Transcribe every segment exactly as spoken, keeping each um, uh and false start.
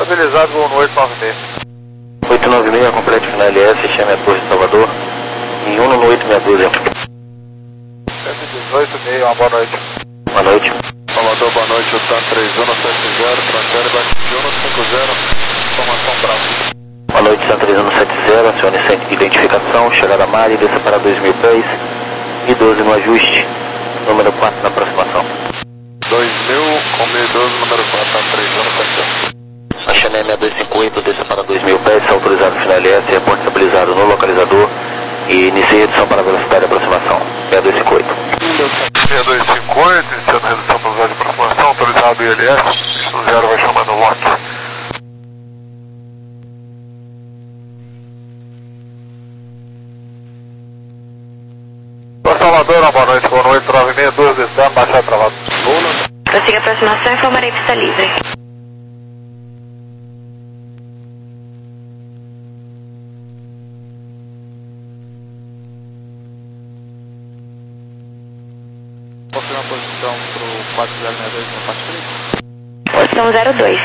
Estabilizado voo no oito nove seis. oito nove seis, complete final L S, chame a Torre de Salvador. E Uno no oito seis doze. cento e dezoito, meio, uma boa noite. Boa noite. Salvador, boa noite, o TAM três um sete zero, Frontier, baixo de um cinco zero, informação Bravo. Boa noite, TAM três um sete zero, acione centro de identificação, chegada a Mari, desça para dois mil pés e doze no ajuste, número quatro na aproximação. dois mil, com mil e doze, número quatro, TAM três um sete zero. A Chanel seis dois cinco oito, desça para dois mil pés, autorizado final L S, reporte estabilizado no localizador e inicie redução para velocidade de aproximação, seis dois cinco oito. seis dois cinco oito, iniciando redução para velocidade de aproximação, autorizado I L S, no zero vai chamar no lock. Salvador, uma boa noite, boa noite, nove seis doze, descendo, baixar travado. Prossiga a aproximação e informarei pista livre. Confirma a posição para o quatro zero seis dois no parte três. Posição zero dois.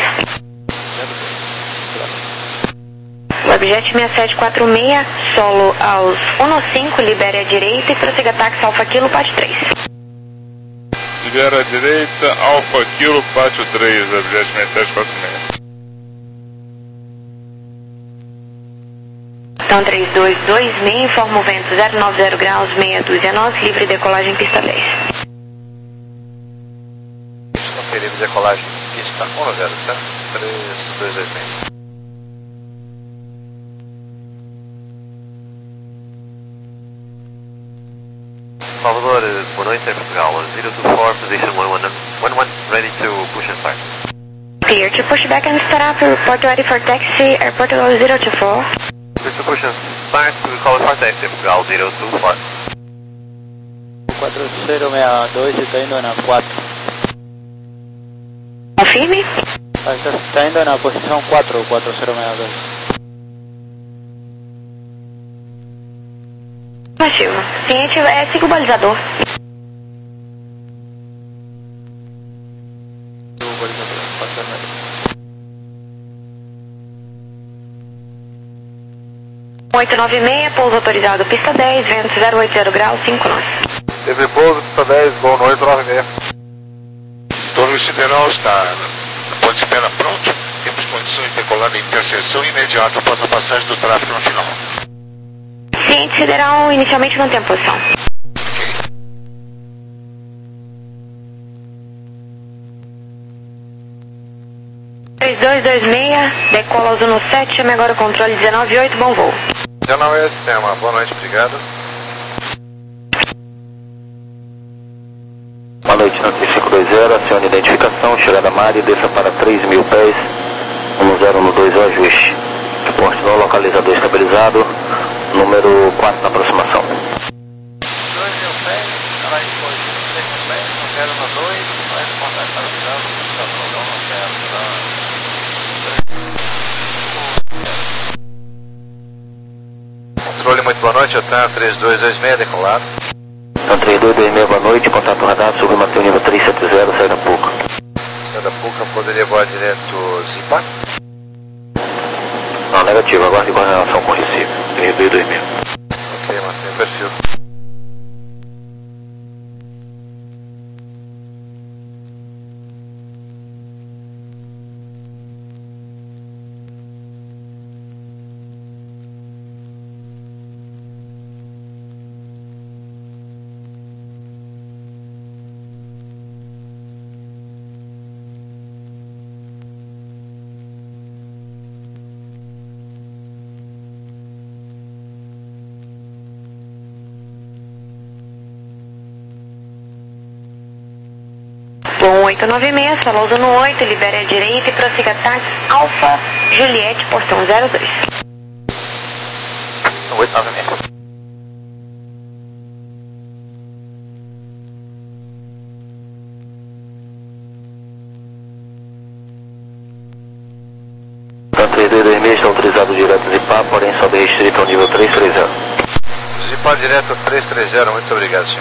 Webjet seis sete quatro seis, solo aos um cinco, libere à direita e prossiga táxi Alfa Kilo, parte três. Libera à direita, Alfa Kilo, pátio três, Webjet seis sete quatro seis. Então três dois dois seis, informa o vento zero nove zero graus, meia dúzia nós, livre decolagem pista dez. Conferido decolagem pista um zero, certo? três dois dois seis. Salvador, boa noite, é Portugal, zero two four, position one one, one one, ready to push and start. Clear to push back and start up, report ready for taxi, airport zero two four. Ready to push and start, to call for taxi, Portugal, zero two four. quatro zero seis dois está indo na quatro. Confirme. Está, está indo na posição quatro, quatro zero seis dois. Afirmativo. Ciente, é, siga o balizador. oito nove seis, pouso autorizado, pista dez, vento zero oito zero graus, cinco nós. Teve pouso, pista dez, boa noite, nove seis. Torre Sideral está na ponte de espera pronto. Temos condições de decolar de interseção imediata após a passagem do tráfego no final. Ciente, sideral inicialmente não tem posição. três dois dois seis, decola aos um sete, chame agora o controle dezenove oito, bom voo. dezenove oito, sistema, boa noite, obrigado. Boa noite, três cinco dois zero, acione identificação, chegada a Mari, desça para três mil pés, um zero um dois, ajuste. Reporte no localizador estabilizado, número quatro na aproximação. dois mil pés, canais de posição seis mil pés, um zero um dois, vai reportar estabilizado, está pronto, não quero, Controle, muito boa noite, eu tenho três dois dois seis, decolado. Então três dois dois seis, boa noite, contato radar, sobre Mateu nível três sete zero, sai da Puca. Sai da Puca, poderia voar direto Zipa? Não, negativo, aguarde coordenação com Recife, três dois dois seis. Ok, mantém o perfil. Bom, oito nove seis, falou no oito, libere à direita e prossiga táxi Alfa Juliette, portão zero dois. oito nove seis. Então três dois dois seis está autorizado direto Zipá, porém sobe restrito ao nível três três zero. Zipá direto três três zero, muito obrigado, senhor.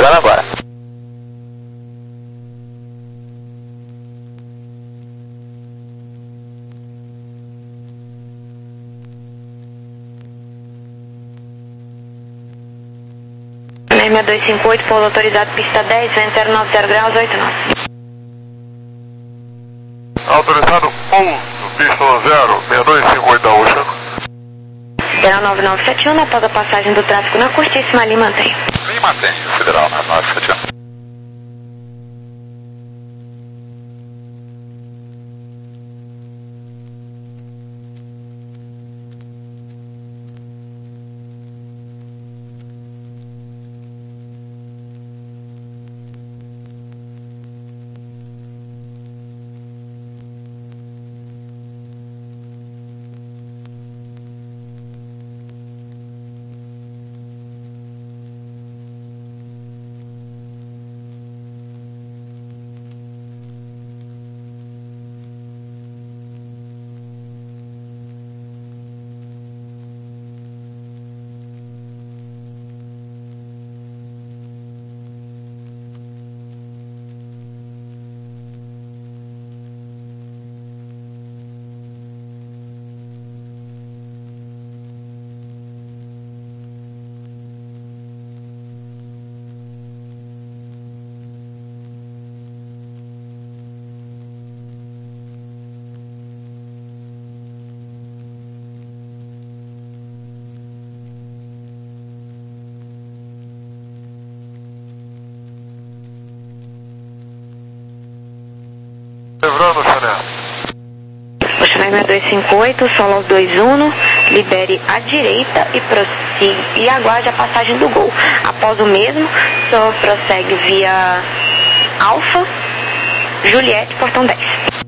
Chegando agora. seis dois cinco oito, pouso autorizado, pista dez, vento zero nove zero graus, oito nove. Autorizado pouso, pista zero, seis dois cinco oito da Ocean. Federal nove nove sete um, após a passagem do tráfego na curtíssima, ali mantém. Me mantém, Federal nove nove sete um. Livrando, Chanel. Chanel seis dois cinco oito, solo aos dois um, libere à direita e prossiga e aguarde a passagem do Gol. Após o mesmo, só prossegue via Alfa, Juliette, portão dez.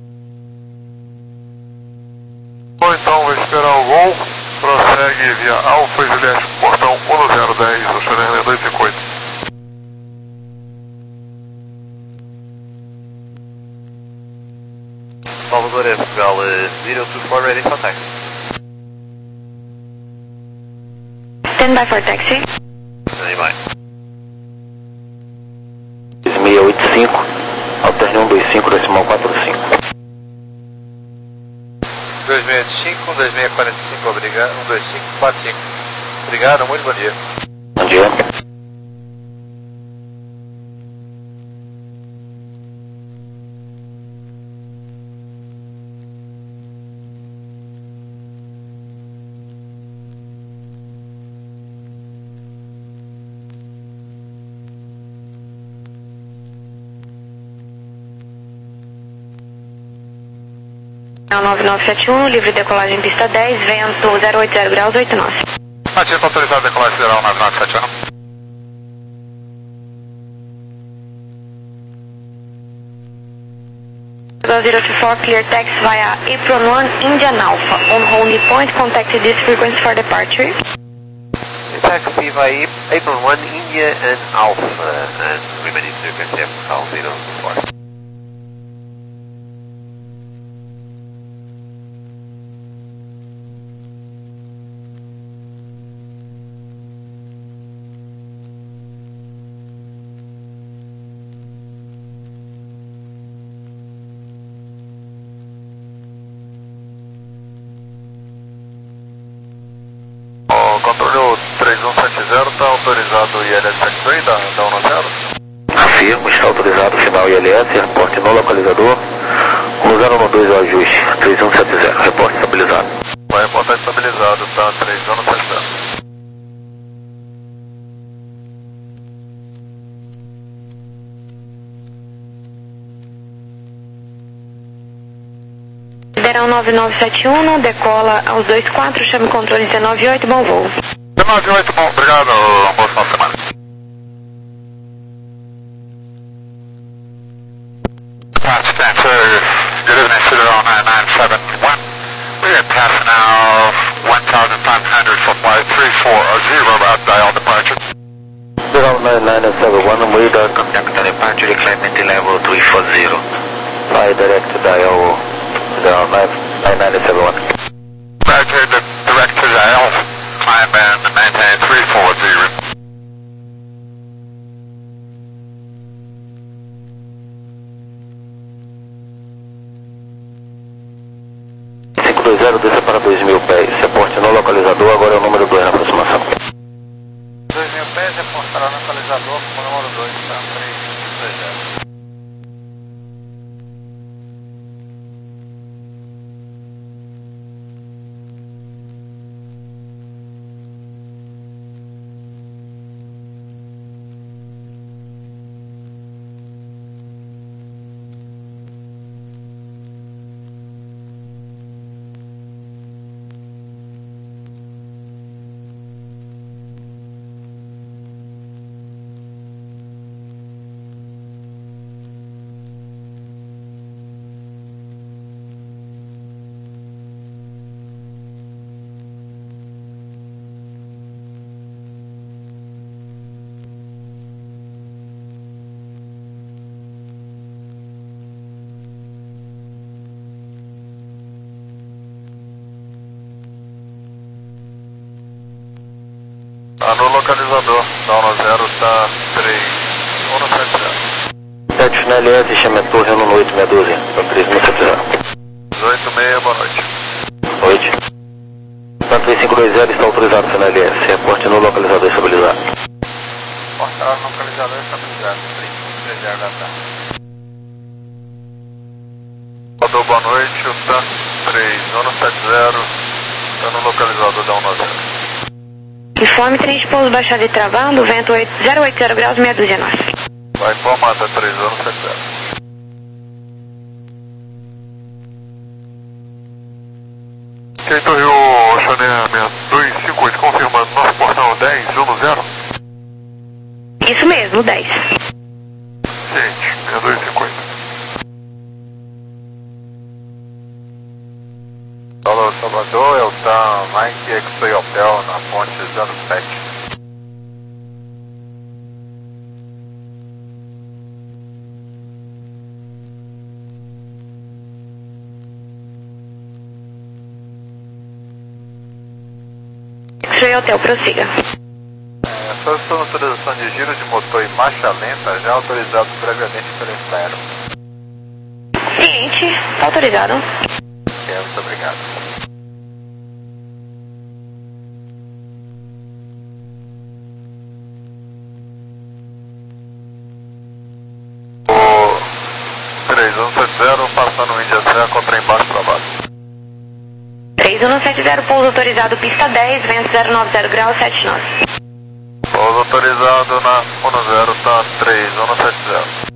Bom, então vou esperar o Gol, prossegue via Alfa e Juliette, portão um zero dez, o Chanel seis dois cinco oito. Salvador Air Portugal zero two four, ready for taxi. Stand by for taxi. Stand by. seis oito cinco, alterne um dois cinco, decimal quatro cinco. dois seis cinco, dois seis quatro cinco, obrigado, um dois cinco quatro cinco. Obrigado, muito bom dia. Bom dia. nove nove sete um, livre decolagem pista dez, vento zero oito zero graus, oito nove. Ativo autorizado, decolagem Federal nove nove sete um. zero two four, clear taxi via Apron one, Indian Alpha. On Honey Point, contact this frequency for departure. Taxi via Apron one, India and Alpha, and remaining frequency F zero two four. Controle três um sete zero, está autorizado o I L S X-Ray da, da um zero? Afirmo, está autorizado o final I L S, reporte no localizador, um zero um dois, o ajuste, três um sete zero, reporte estabilizado. Vai reportar estabilizado, tá, três um sete zero. Federal nove nove sete um, decola aos dois quatro, chame controle dezenove oito, bom voo. dezenove oito, bom, obrigado, boa final de semana. Stanford, good evening, Federal nine nine seven one. We are passing now one thousand five hundred for flight three four zero, route dial departure. Federal nine nine seven one, Moida, contact departure, climate level three four zero. Fly direct dial, Federal nine nine seven one. Roger, the direct to dial, climb and maintain three four zero. pés, reportará no localizador com o número dois, tá? três dois zero. Tá no localizador, down zero, tá três um no sete zero. sete na L S, chama a torre no oito meia dúzia, tá três no sete zero. oito meia, boa noite. Noite. Tá três cinco dois zero, está autorizado na L S, reporte no localizador estabilizado. Reportará no localizador estabilizado, três cinco três zero da tarde. Rodou, boa noite, o T A M três um no sete zero, tá no localizador, down zero. Informe trem de pouso baixado e travando, vento zero oito zero graus, meia dúzia nós. Vai informada, três um no sete zero. Quinto Rio, Oceaneia dois cinco oito, confirmando nosso portão dez um no zero. Isso mesmo, dez. Ciente, dois cinco oito. Alô, Salvador, é o T A M Mike X-Ray Hotel na ponte zero sete. X-Ray Hotel, prossiga. É, solicitando autorização de giro de motor em marcha lenta, já autorizado previamente pelo Inferno. Ciente, tá autorizado. É, muito obrigado. O três um sete zero, passando Índia Serra, contra embaixo para baixo. três um sete zero, pouso autorizado, pista dez, vento zero nove zero graus, sete nós. Pouso autorizado na um zero, tá três um sete zero.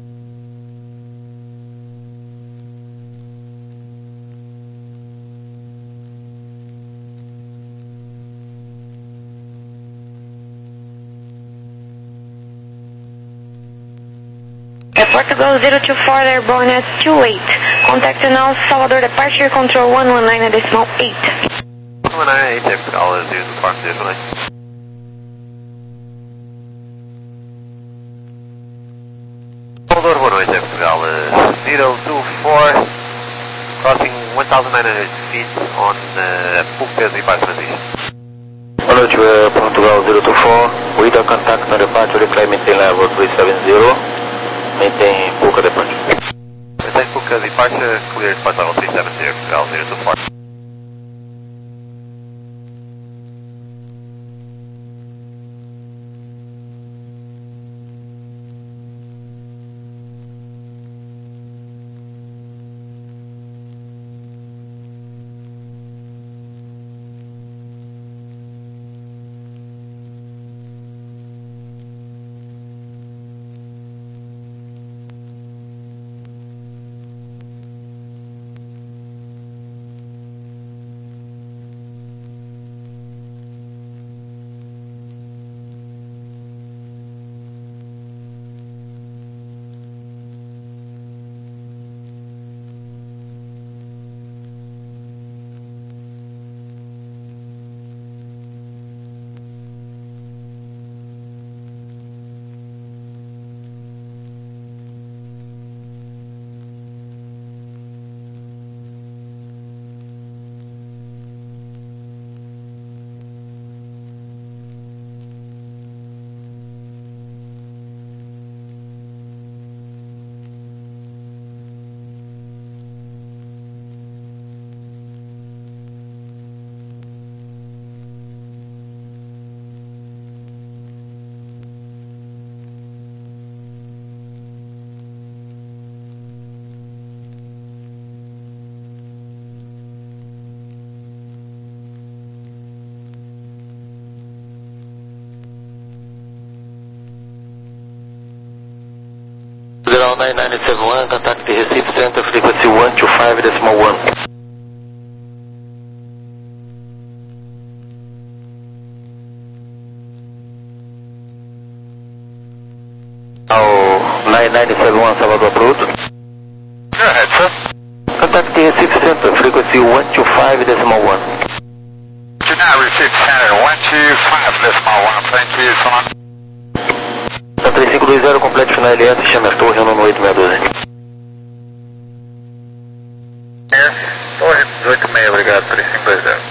Portugal zero two four Airborne at two eight. Contact now Salvador Departure Control one one nine decimal eight. one one nine eight, Portugal is zero two four, zero two nine. Salvador, boa noite, Portugal zero two four, crossing one thousand nine hundred feet on uh, Pucas e Baixo Transition. Boa noite, uh, Portugal zero two four, with a contact on departure, reply maintain level three seven zero, maintain Puca departure. Maintain Puca departure, clear departure level three seven zero, Portugal zero two four. one two five decimal one. Ao nine nine seven one Salvador approach. Go ahead, sir. Contact the Recife Center, frequency one two five decimal one. Do now receive center one two five decimal one, thank you, so long. três cinco dois zero, complete final L S, chama Torre, no oito seis doze. É, Torre oito seis, obrigado, três cinco dois zero.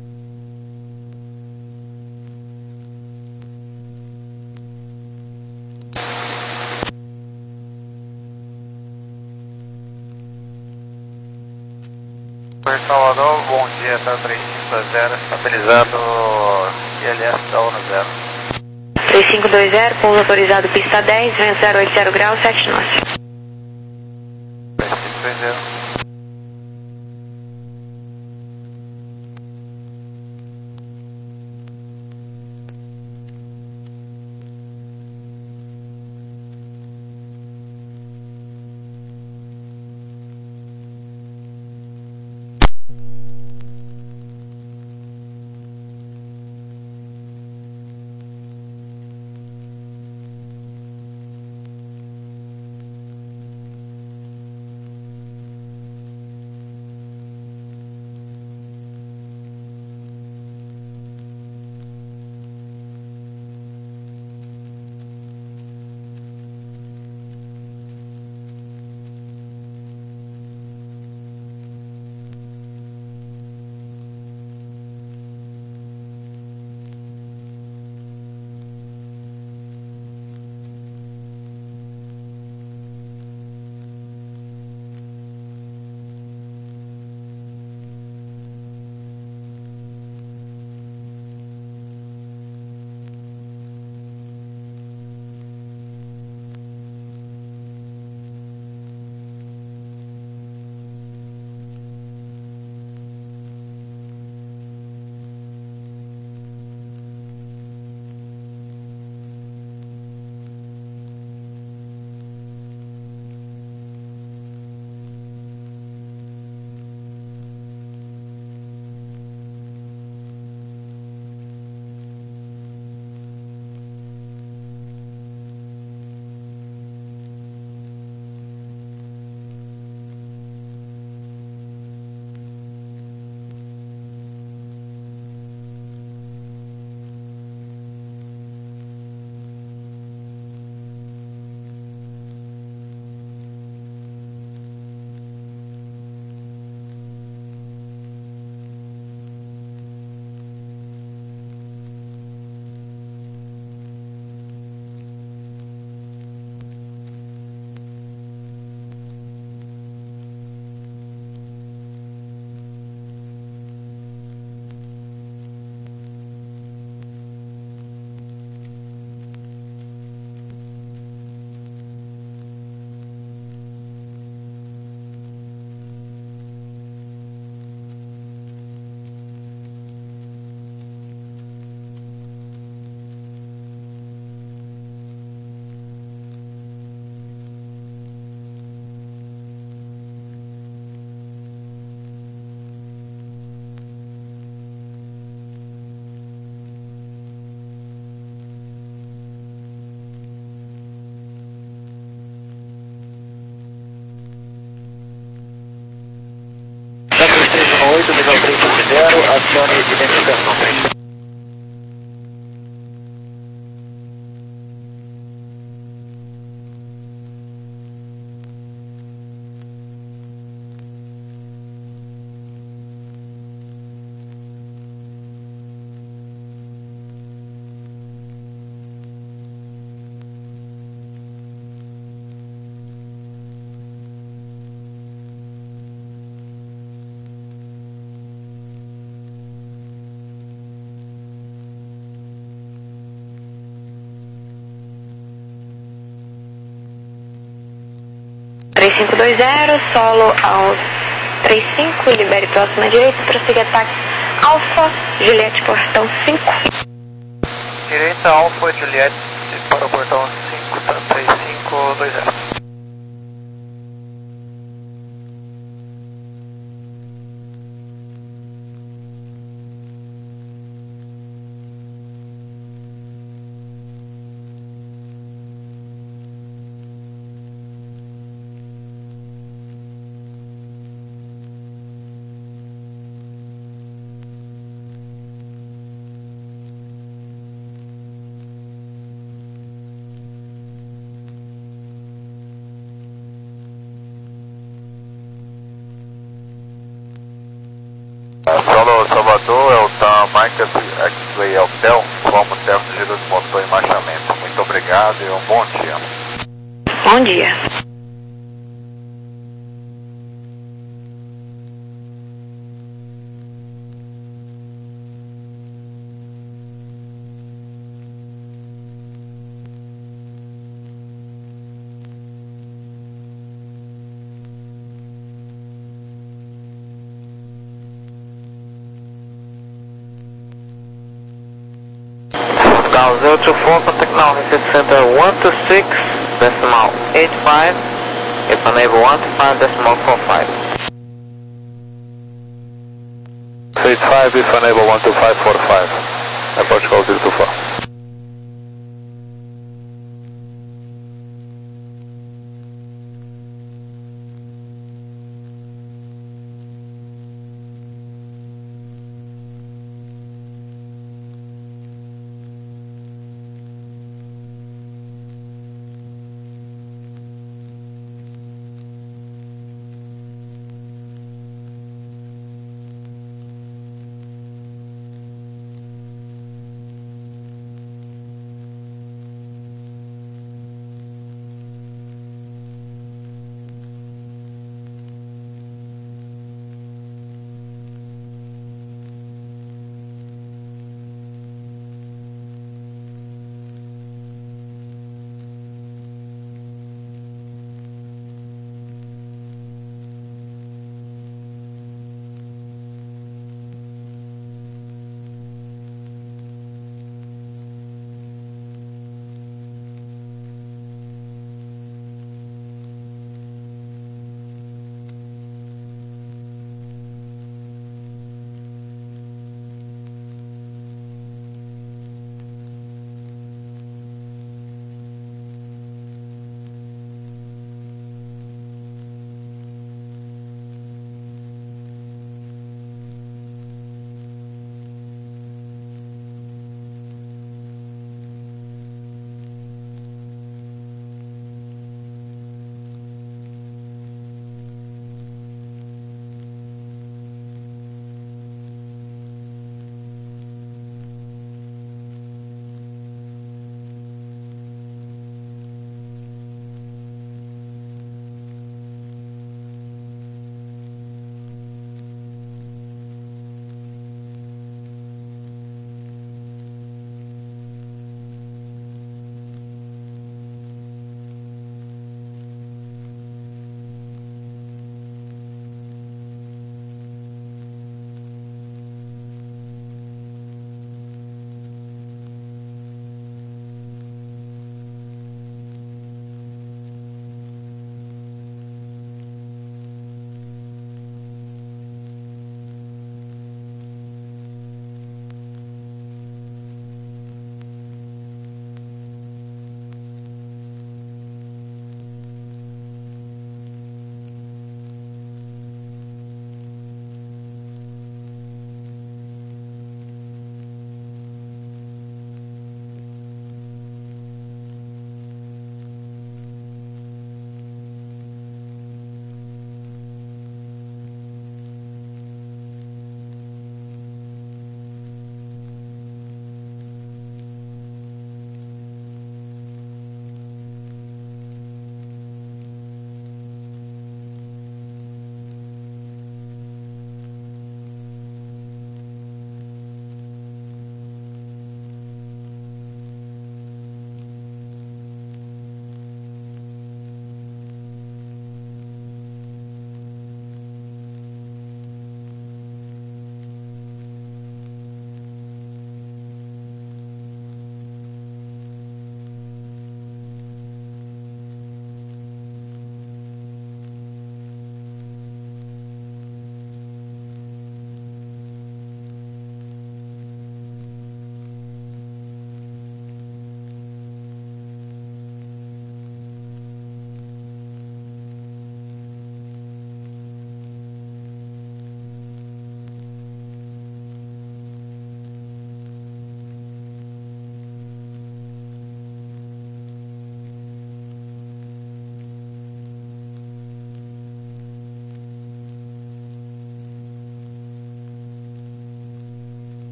Torre Salvador, bom dia, tá três cinco dois zero, estabilizado I L S da ONU zero. três cinco dois zero, pouso autorizado pista dez, vento zero oito zero graus, sete nós. três cinco dois zero. oito, visão três cinco zero, acione identificação três. três cinco dois zero, solo aos três cinco, libere próxima direita, prossiga ataque Alfa, Juliette, portão cinco. Direita, Alfa, Juliette, para o portão cinco, tá, três cinco dois zero. Oscar X-Way Hotel, como término de giro do motor em marcha lenta. Muito obrigado e um bom dia. Bom dia. Down zero two four, contact now, Reset Center one two six, decimal eight five, if unable one two five, decimal four five. eight five, if unable one two five four five. Approach call zero two four.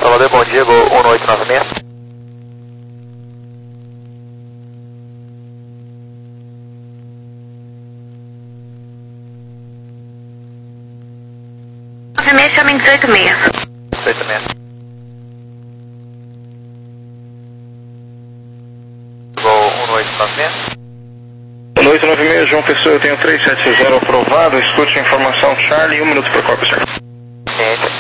Salvador, bom dia, Gol um oito nove seis. nove seis, homem dezoito seis. dezoito seis. Gol um oito nove seis. um oito nove seis, João Pessoa, eu tenho três sete zero aprovado, escute a informação Charlie, um minuto para o corpo, senhor. Ciente.